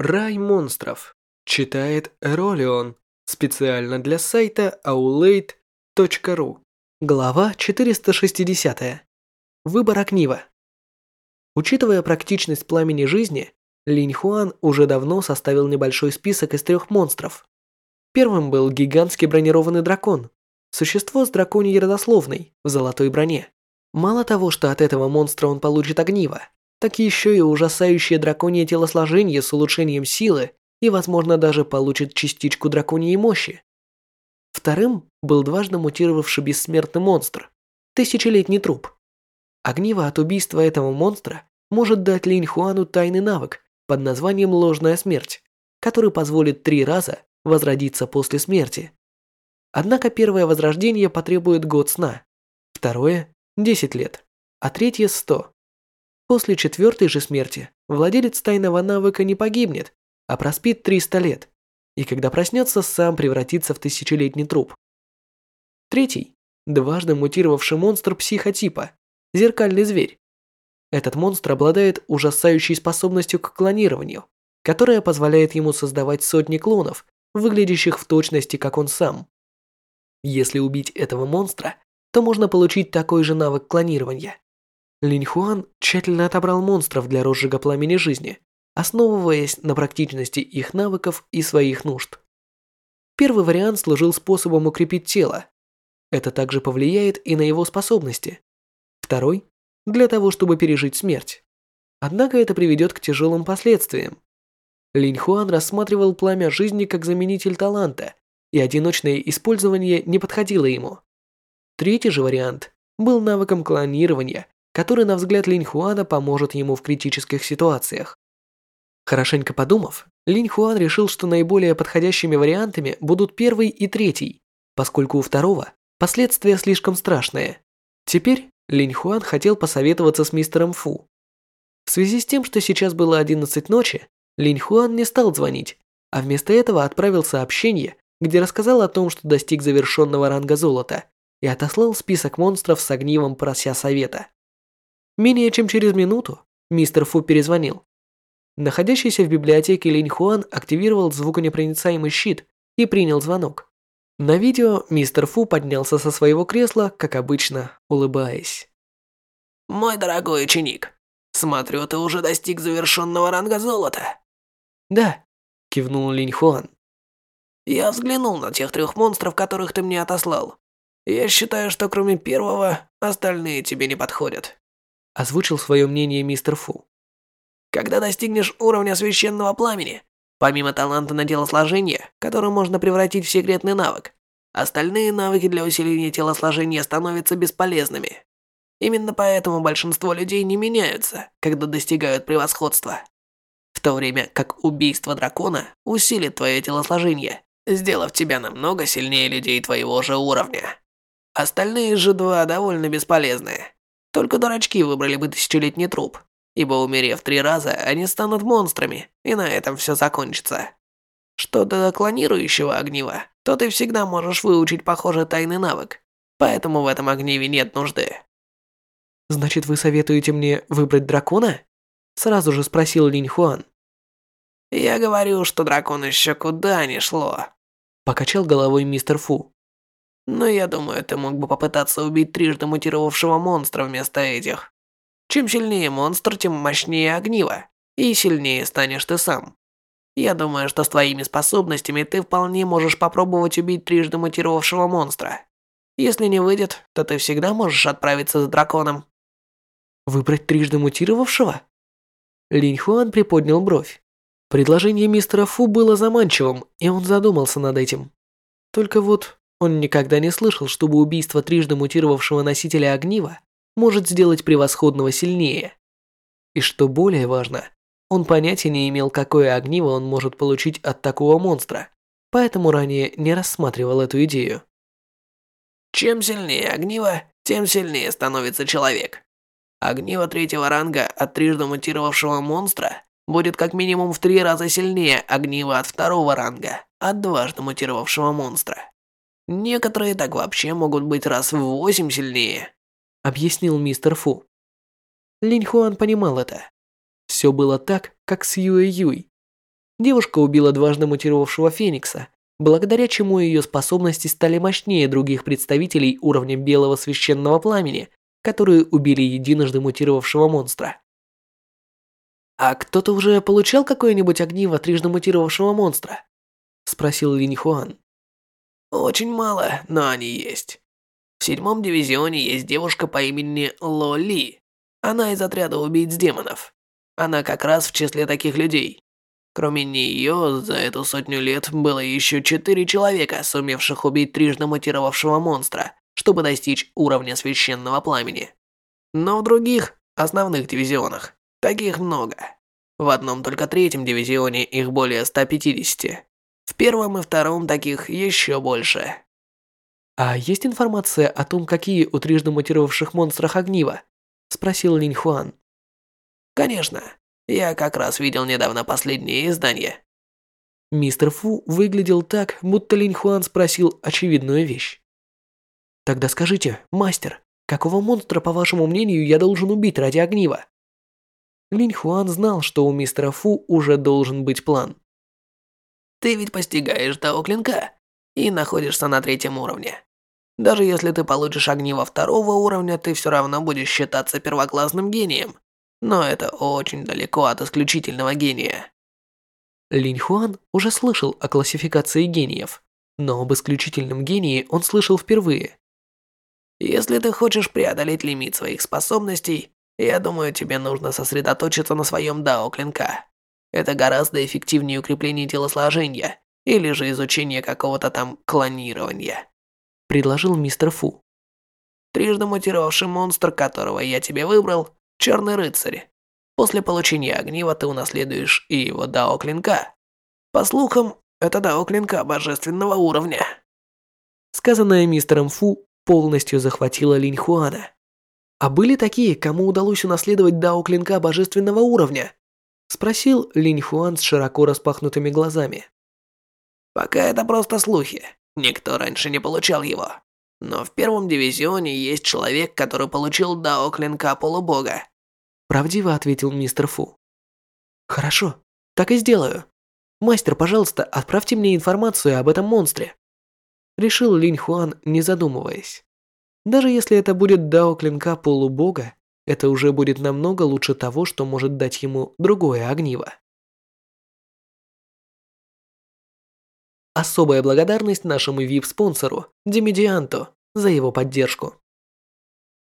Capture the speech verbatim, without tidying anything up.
Рай монстров. Читает Эролион. Специально для сайта аулейт точка ру. Глава четыреста шестьдесят. Выбор огнива. Учитывая практичность пламени жизни, Линь Хуан уже давно составил небольшой список из трех монстров. Первым был гигантский бронированный дракон. Существо с драконьей родословной, в золотой броне. Мало того, что от этого монстра он получит огниво, так еще и ужасающее драконье телосложение с улучшением силы и, возможно, даже получит частичку драконьей мощи. Вторым был дважды мутировавший бессмертный монстр – тысячелетний труп. Огниво от убийства этого монстра может дать Линь Хуану тайный навык под названием «Ложная смерть», который позволит три раза возродиться после смерти. Однако первое возрождение потребует год сна, второе – десять лет, а третье – сто. После четвертой же смерти владелец тайного навыка не погибнет, а проспит триста лет, и когда проснется, сам превратится в тысячелетний труп. Третий – дважды мутировавший монстр психотипа – зеркальный зверь. Этот монстр обладает ужасающей способностью к клонированию, которая позволяет ему создавать сотни клонов, выглядящих в точности, как он сам. Если убить этого монстра, то можно получить такой же навык клонирования. Линь Хуан тщательно отобрал монстров для розжига пламени жизни, основываясь на практичности их навыков и своих нужд. Первый вариант служил способом укрепить тело. Это также повлияет и на его способности. Второй – для того, чтобы пережить смерть. Однако это приведет к тяжелым последствиям. Линь Хуан рассматривал пламя жизни как заменитель таланта, и одиночное использование не подходило ему. Третий же вариант был навыком клонирования, который, на взгляд Линь Хуана, поможет ему в критических ситуациях. Хорошенько подумав, Линь Хуан решил, что наиболее подходящими вариантами будут первый и третий, поскольку у второго последствия слишком страшные. Теперь Линь Хуан хотел посоветоваться с мистером Фу. В связи с тем, что сейчас было одиннадцать ночи, Линь Хуан не стал звонить, а вместо этого отправил сообщение, где рассказал о том, что достиг завершенного ранга золота, и отослал список монстров с огнивом, прося совета. Менее чем через минуту мистер Фу перезвонил. Находящийся в библиотеке Линь Хуан активировал звуконепроницаемый щит и принял звонок. На видео мистер Фу поднялся со своего кресла, как обычно, улыбаясь. «Мой дорогой ученик, смотрю, ты уже достиг завершенного ранга золота». «Да», – кивнул Линь Хуан. «Я взглянул на тех трех монстров, которых ты мне отослал. Я считаю, что кроме первого, остальные тебе не подходят», – озвучил свое мнение мистер Фу. «Когда достигнешь уровня священного пламени, помимо таланта на телосложение, который можно превратить в секретный навык, остальные навыки для усиления телосложения становятся бесполезными. Именно поэтому большинство людей не меняются, когда достигают превосходства. В то время как убийство дракона усилит твое телосложение, сделав тебя намного сильнее людей твоего же уровня. Остальные же два довольно бесполезные. Только дурачки выбрали бы тысячелетний труп, ибо, умерев три раза, они станут монстрами, и на этом все закончится. Что до клонирующего огнива, то ты всегда можешь выучить похожий тайный навык, поэтому в этом огниве нет нужды». «Значит, вы советуете мне выбрать дракона?» Сразу же спросил Линь Хуан. «Я говорю, что дракон еще куда ни шло», покачал головой мистер Фу. «Но я думаю, ты мог бы попытаться убить трижды мутировавшего монстра вместо этих. Чем сильнее монстр, тем мощнее огниво, и сильнее станешь ты сам. Я думаю, что с твоими способностями ты вполне можешь попробовать убить трижды мутировавшего монстра. Если не выйдет, то ты всегда можешь отправиться с драконом». «Выбрать трижды мутировавшего?» Линь Хуан приподнял бровь. Предложение мистера Фу было заманчивым, и он задумался над этим. Только вот он никогда не слышал, чтобы убийство трижды мутировавшего носителя огнива может сделать превосходного сильнее. И что более важно, он понятия не имел, какое огниво он может получить от такого монстра, поэтому ранее не рассматривал эту идею. «Чем сильнее огниво, тем сильнее становится человек. Огниво третьего ранга от трижды мутировавшего монстра будет как минимум в три раза сильнее огнива от второго ранга от дважды мутировавшего монстра. Некоторые так вообще могут быть раз в восемь сильнее», — объяснил мистер Фу. Линь Хуан понимал это. Все было так, как с Юэ Юй. Девушка убила дважды мутировавшего Феникса, благодаря чему ее способности стали мощнее других представителей уровня Белого Священного Пламени, которые убили единожды мутировавшего монстра. «А кто-то уже получал какое-нибудь огниво трижды мутировавшего монстра?» – спросил Линь Хуан. Очень мало, но они есть. В седьмом дивизионе есть девушка по имени Ло Ли. Она из отряда убийц демонов. Она как раз в числе таких людей. Кроме нее, за эту сотню лет было еще четыре человека, сумевших убить трижды мутировавшего монстра, чтобы достичь уровня священного пламени. Но в других, основных дивизионах, таких много. В одном только третьем дивизионе их более ста пятидесяти. В первом и втором таких еще больше. «А есть информация о том, какие у трижды мутировавших монстрах огниво?» – спросил Линь Хуан. Конечно. Я как раз видел недавно последнее издание. Мистер Фу выглядел так, будто Линь Хуан спросил очевидную вещь. «Тогда скажите, мастер, какого монстра, по вашему мнению, я должен убить ради огнива?» Линь Хуан знал, что у мистера Фу уже должен быть план. Ты ведь постигаешь Дао Клинка и находишься на третьем уровне. Даже если ты получишь огниво второго уровня, ты все равно будешь считаться первоклассным гением. Но это очень далеко от исключительного гения. Линь Хуан уже слышал о классификации гениев, но об исключительном гении он слышал впервые. Если ты хочешь преодолеть лимит своих способностей, я думаю, тебе нужно сосредоточиться на своем Дао Клинка. Это гораздо эффективнее укрепления телосложения или же изучения какого-то там клонирования, предложил мистер Фу. Трижды мутировавший монстр, которого я тебе выбрал, Черный рыцарь. После получения огнива ты унаследуешь и его Дао Клинка. По слухам, это Дао Клинка божественного уровня. Сказанное мистером Фу полностью захватило Линь Хуана. А были такие, кому удалось унаследовать Дао Клинка божественного уровня? Спросил Линь Хуан с широко распахнутыми глазами. Пока это просто слухи. Никто раньше не получал его. Но в первом дивизионе есть человек, который получил Дао Клинка полубога. Правдиво ответил мистер Фу. Хорошо, так и сделаю. Мастер, пожалуйста, отправьте мне информацию об этом монстре. Решил Линь Хуан, не задумываясь. Даже если это будет Дао Клинка полубога, это уже будет намного лучше того, что может дать ему другое огниво. Особая благодарность нашему ви ай пи-спонсору Демидианту за его поддержку.